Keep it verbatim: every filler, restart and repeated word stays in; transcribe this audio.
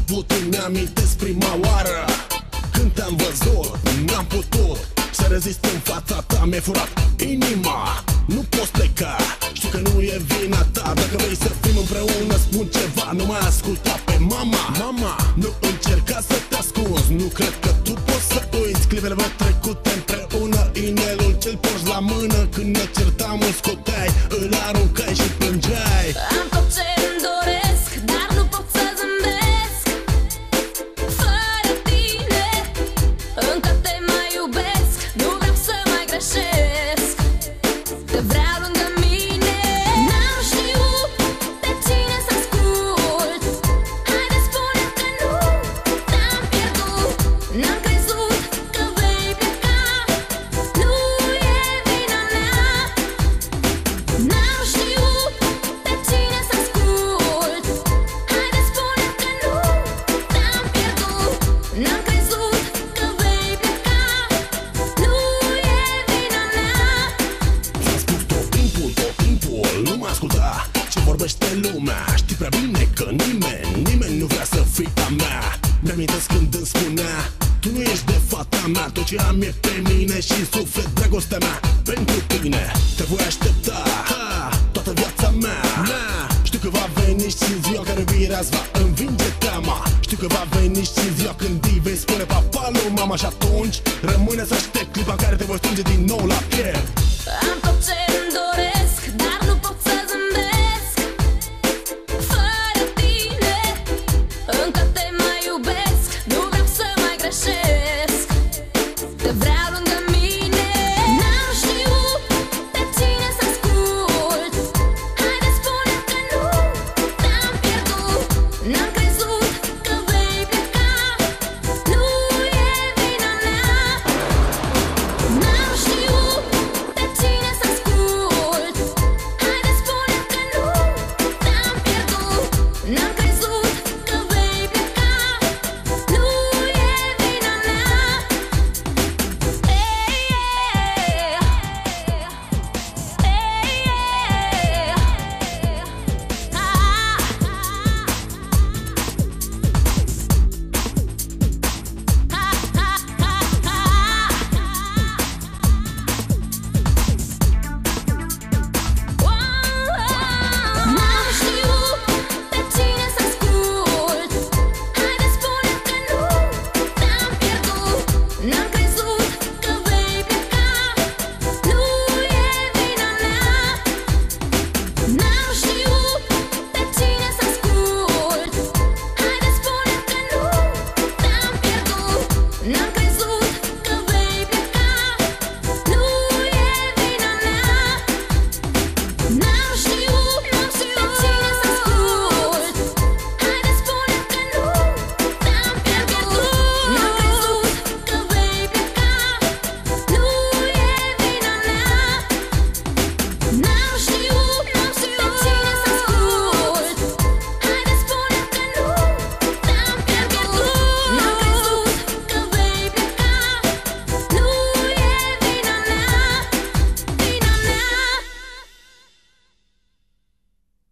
avut, îmi amintesc prima oară când te-am văzut, n-am putut să rezist în fața ta, mi-ai furat inima, nu poți pleca. Știu că nu e vina ta, dacă vrei să fim împreună spun ceva. Nu mai asculta pe mama, mama. Nu încerca să te ascunzi, nu cred că tu poți să uiți clipele trecute împreună. Inelul ce-l porți la mână, când ne certam îl scoteai, îl aruncai și plângeai. Am tot ce îmi doresc, dar nu pot să zâmbesc fără tine, încă te mai iubesc, nu vreau să mai greșesc, te vreau lângă mine. N-am știut pe cine să ascult, haide spune că nu te-am pierdut. N-am crezut că vei pleca, nu e vina mea. N-am știut pe cine să ascult, haide spune că nu te-am pierdut. N-am crezut că vei pleca, nu e vina mea. Ți-am spus tot timpul, tot timpul, nu mă asculta ce vorbește lumea. Știi prea bine că nimeni, nimeni nu vrea să fii a mea. Mi-amintesc când îmi spunea, tu nu ești de fata mea, tot ce am e pe mine și suflet dragostea mea pentru tine. Te voi aștepta ha, toată viața mea, mea. Știu că va veni și ziua care iubirea va învinge teama. Știu că va veni și ziua când îi vei spune papa lui mama. Și atunci rămâne să aștept clipa în care te voi strânge din nou la piept. Am tot ce îmi doresc, dar nu pot să